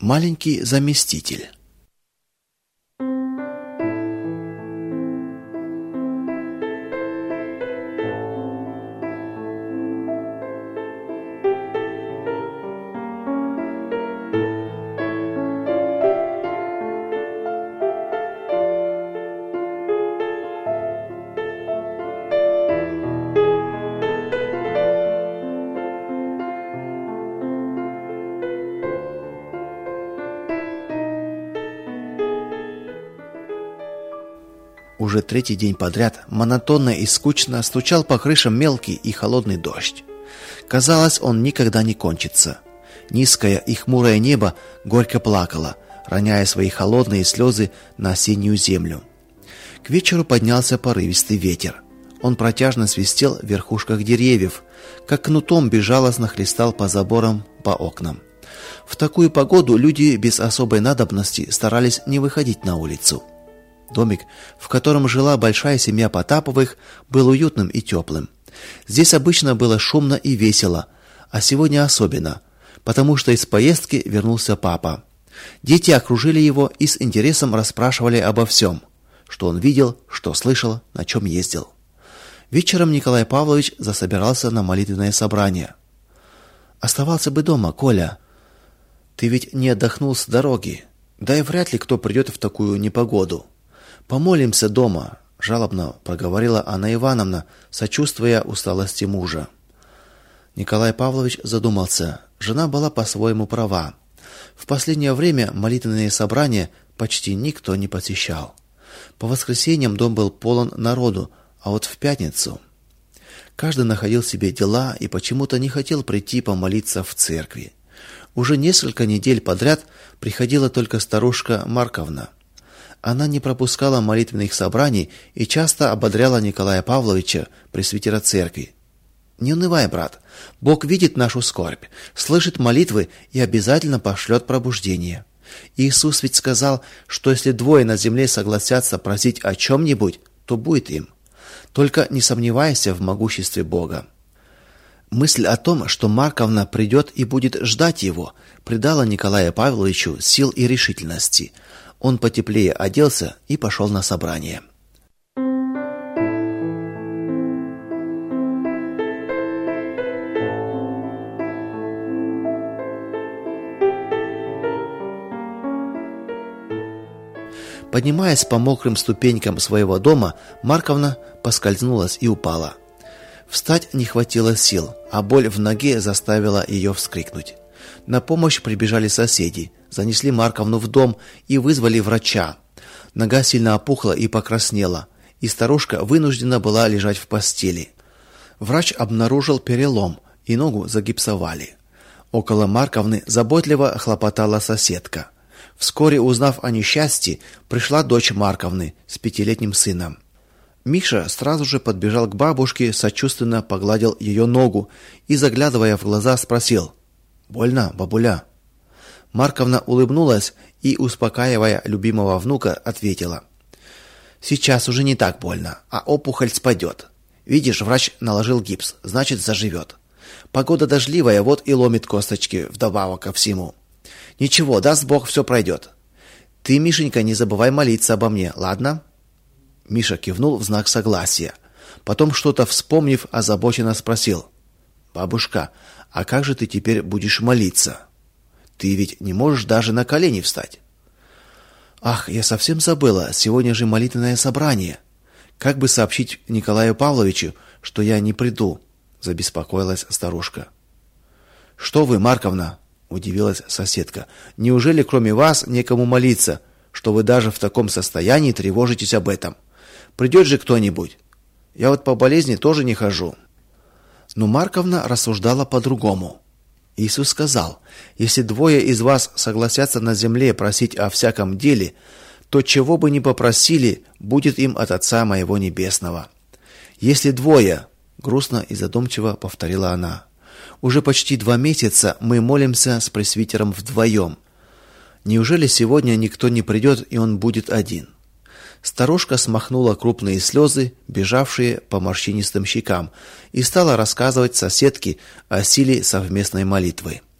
Маленький заместитель. Уже третий день подряд монотонно и скучно стучал по крышам мелкий и холодный дождь. Казалось, он никогда не кончится. Низкое и хмурое небо горько плакало, роняя свои холодные слезы на осеннюю землю. К вечеру поднялся порывистый ветер. Он протяжно свистел в верхушках деревьев, как кнутом безжалостно хлестал по заборам, по окнам. В такую погоду люди без особой надобности старались не выходить на улицу. Домик, в котором жила большая семья Потаповых, был уютным и теплым. Здесь обычно было шумно и весело, а сегодня особенно, потому что из поездки вернулся папа. Дети окружили его и с интересом расспрашивали обо всем, что он видел, что слышал, на чем ездил. Вечером Николай Павлович засобирался на молитвенное собрание. «Оставался бы дома, Коля. Ты ведь не отдохнул с дороги. Да и вряд ли кто придет в такую непогоду. Помолимся дома», — жалобно проговорила Анна Ивановна, сочувствуя усталости мужа. Николай Павлович задумался. Жена была по-своему права. В последнее время молитвенные собрания почти никто не посещал. По воскресеньям дом был полон народу, а вот в пятницу каждый находил себе дела и почему-то не хотел прийти помолиться в церкви. Уже несколько недель подряд приходила только старушка Марковна. Она не пропускала молитвенных собраний и часто ободряла Николая Павловича, пресвитера церкви. «Не унывай, брат. Бог видит нашу скорбь, слышит молитвы и обязательно пошлет пробуждение. Иисус ведь сказал, что если двое на земле согласятся просить о чем-нибудь, то будет им. Только не сомневайся в могуществе Бога». Мысль о том, что Марковна придет и будет ждать его, придала Николаю Павловичу сил и решительности. Он потеплее оделся и пошел на собрание. Поднимаясь по мокрым ступенькам своего дома, Марковна поскользнулась и упала. Встать не хватило сил, а боль в ноге заставила ее вскрикнуть. На помощь прибежали соседи, занесли Марковну в дом и вызвали врача. Нога сильно опухла и покраснела, и старушка вынуждена была лежать в постели. Врач обнаружил перелом, и ногу загипсовали. Около Марковны заботливо хлопотала соседка. Вскоре, узнав о несчастье, пришла дочь Марковны с 5-летним сыном. Миша сразу же подбежал к бабушке, сочувственно погладил ее ногу и, заглядывая в глаза, спросил: «Больно, бабуля?» Марковна улыбнулась и, успокаивая любимого внука, ответила: «Сейчас уже не так больно, а опухоль спадет. Видишь, врач наложил гипс, значит, заживет. Погода дождливая, вот и ломит косточки вдобавок ко всему. Ничего, даст Бог, все пройдет. Ты, Мишенька, не забывай молиться обо мне, ладно?» Миша кивнул в знак согласия. Потом, что-то вспомнив, озабоченно спросил: «Бабушка, а как же ты теперь будешь молиться? Ты ведь не можешь даже на колени встать». «Ах, я совсем забыла, сегодня же молитвенное собрание. Как бы сообщить Николаю Павловичу, что я не приду?» — забеспокоилась старушка. «Что вы, Марковна?» — удивилась соседка. «Неужели кроме вас некому молиться, что вы даже в таком состоянии тревожитесь об этом? Придет же кто-нибудь. Я вот по болезни тоже не хожу». Но Марковна рассуждала по-другому. Иисус сказал: «Если двое из вас согласятся на земле просить о всяком деле, то чего бы ни попросили, будет им от Отца моего Небесного». «Если двое», — грустно и задумчиво повторила она. «Уже почти 2 месяца мы молимся с пресвитером вдвоем. Неужели сегодня никто не придет, и он будет один?» Старушка смахнула крупные слезы, бежавшие по морщинистым щекам, и стала рассказывать соседке о силе совместной молитвы.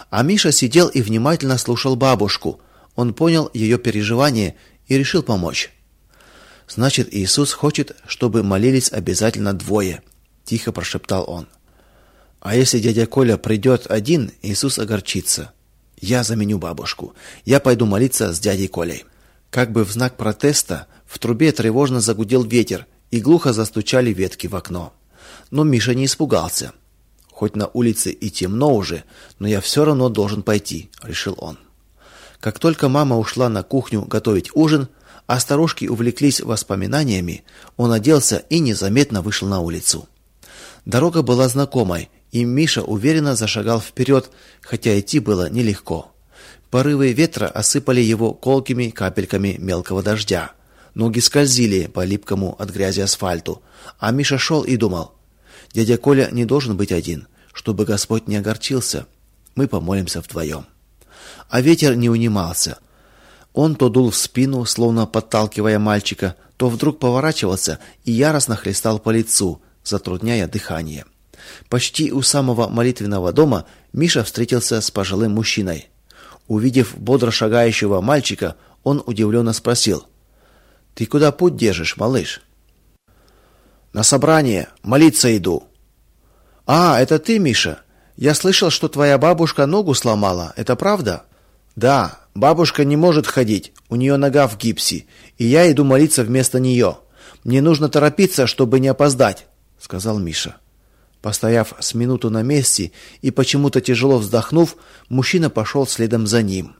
А Миша сидел и внимательно слушал бабушку. Он понял ее переживания и решил помочь. «Значит, Иисус хочет, чтобы молились обязательно двое», – тихо прошептал он. «А если дядя Коля придет один, Иисус огорчится. Я заменю бабушку. Я пойду молиться с дядей Колей». Как бы в знак протеста в трубе тревожно загудел ветер, и глухо застучали ветки в окно. Но Миша не испугался. «Хоть на улице и темно уже, но я все равно должен пойти», – решил он. Как только мама ушла на кухню готовить ужин, а старушки увлеклись воспоминаниями, он оделся и незаметно вышел на улицу. Дорога была знакомой, и Миша уверенно зашагал вперед, хотя идти было нелегко. Порывы ветра осыпали его колкими капельками мелкого дождя. Ноги скользили по липкому от грязи асфальту, а Миша шел и думал: «Дядя Коля не должен быть один, чтобы Господь не огорчился. Мы помолимся вдвоем». А ветер не унимался. Он то дул в спину, словно подталкивая мальчика, то вдруг поворачивался и яростно хлестал по лицу, затрудняя дыхание. Почти у самого молитвенного дома Миша встретился с пожилым мужчиной. Увидев бодро шагающего мальчика, он удивленно спросил: «Ты куда путь держишь, малыш?» «На собрание, молиться иду». «А, это ты, Миша? Я слышал, что твоя бабушка ногу сломала. Это правда?» «Да, бабушка не может ходить, у нее нога в гипсе, и я иду молиться вместо нее. Мне нужно торопиться, чтобы не опоздать», — сказал Миша. Постояв с минуту на месте и почему-то тяжело вздохнув, мужчина пошел следом за ним.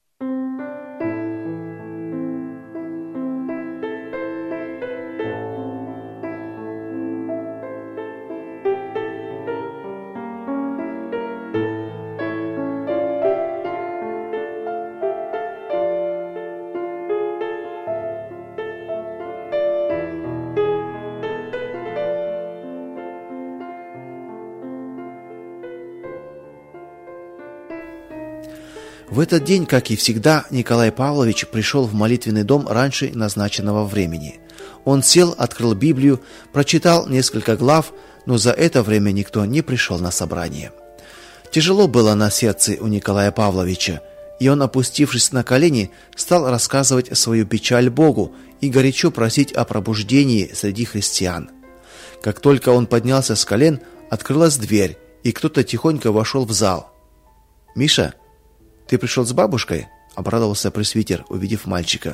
В этот день, как и всегда, Николай Павлович пришел в молитвенный дом раньше назначенного времени. Он сел, открыл Библию, прочитал несколько глав, но за это время никто не пришел на собрание. Тяжело было на сердце у Николая Павловича, и он, опустившись на колени, стал рассказывать свою печаль Богу и горячо просить о пробуждении среди христиан. Как только он поднялся с колен, открылась дверь, и кто-то тихонько вошел в зал. «Миша, ты пришел с бабушкой?» – обрадовался пресвитер, увидев мальчика.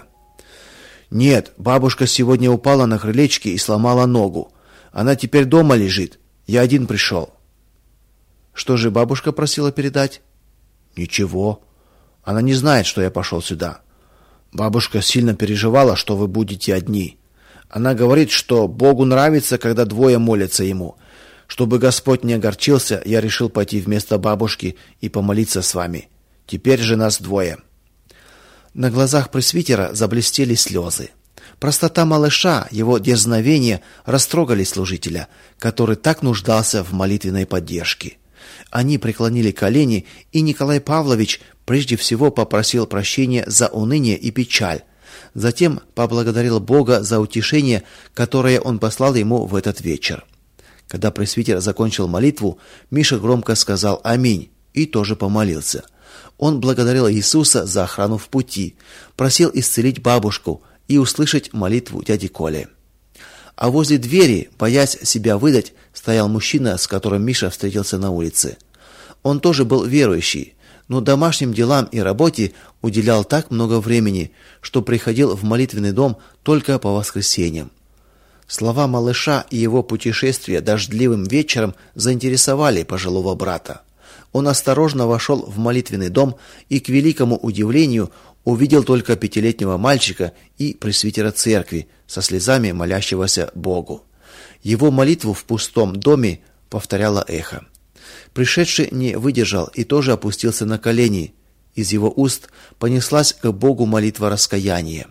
«Нет, бабушка сегодня упала на крылечке и сломала ногу. Она теперь дома лежит. Я один пришел». «Что же бабушка просила передать?» «Ничего. Она не знает, что я пошел сюда. Бабушка сильно переживала, что вы будете одни. Она говорит, что Богу нравится, когда двое молятся Ему. Чтобы Господь не огорчился, я решил пойти вместо бабушки и помолиться с вами. Теперь же нас двое». На глазах пресвитера заблестели слезы. Простота малыша, его дерзновение растрогали служителя, который так нуждался в молитвенной поддержке. Они преклонили колени, и Николай Павлович прежде всего попросил прощения за уныние и печаль. Затем поблагодарил Бога за утешение, которое он послал ему в этот вечер. Когда пресвитер закончил молитву, Миша громко сказал «Аминь» и тоже помолился. Он благодарил Иисуса за охрану в пути, просил исцелить бабушку и услышать молитву дяди Коли. А возле двери, боясь себя выдать, стоял мужчина, с которым Миша встретился на улице. Он тоже был верующий, но домашним делам и работе уделял так много времени, что приходил в молитвенный дом только по воскресеньям. Слова малыша и его путешествие дождливым вечером заинтересовали пожилого брата. Он осторожно вошел в молитвенный дом и, к великому удивлению, увидел только 5-летнего мальчика и пресвитера церкви со слезами молящегося Богу. Его молитву в пустом доме повторяло эхо. Пришедший не выдержал и тоже опустился на колени. Из его уст понеслась к Богу молитва раскаяния.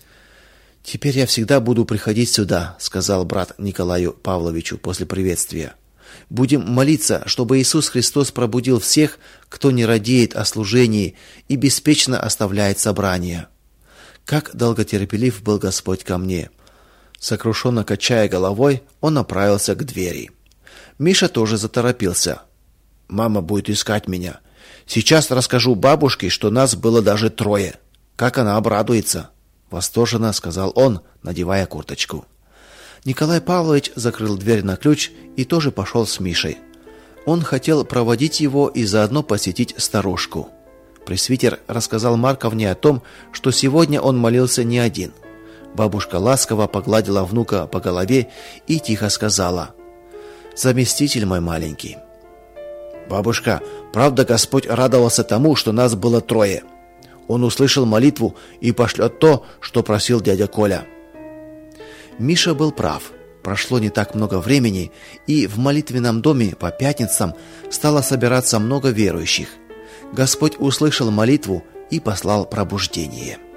«Теперь я всегда буду приходить сюда», — сказал брат Николаю Павловичу после приветствия. «Будем молиться, чтобы Иисус Христос пробудил всех, кто не радеет о служении и беспечно оставляет собрание. Как долготерпелив был Господь ко мне». Сокрушенно качая головой, он направился к двери. Миша тоже заторопился. «Мама будет искать меня. Сейчас расскажу бабушке, что нас было даже 3. Как она обрадуется!» — восторженно сказал он, надевая курточку. Николай Павлович закрыл дверь на ключ и тоже пошел с Мишей. Он хотел проводить его и заодно посетить старушку. Пресвитер рассказал Марковне о том, что сегодня он молился не один. Бабушка ласково погладила внука по голове и тихо сказала: «Заместитель мой маленький». «Бабушка, правда Господь радовался тому, что нас было 3. Он услышал молитву и пошлет то, что просил дядя Коля». Миша был прав. Прошло не так много времени, и в молитвенном доме по пятницам стало собираться много верующих. Господь услышал молитву и послал пробуждение.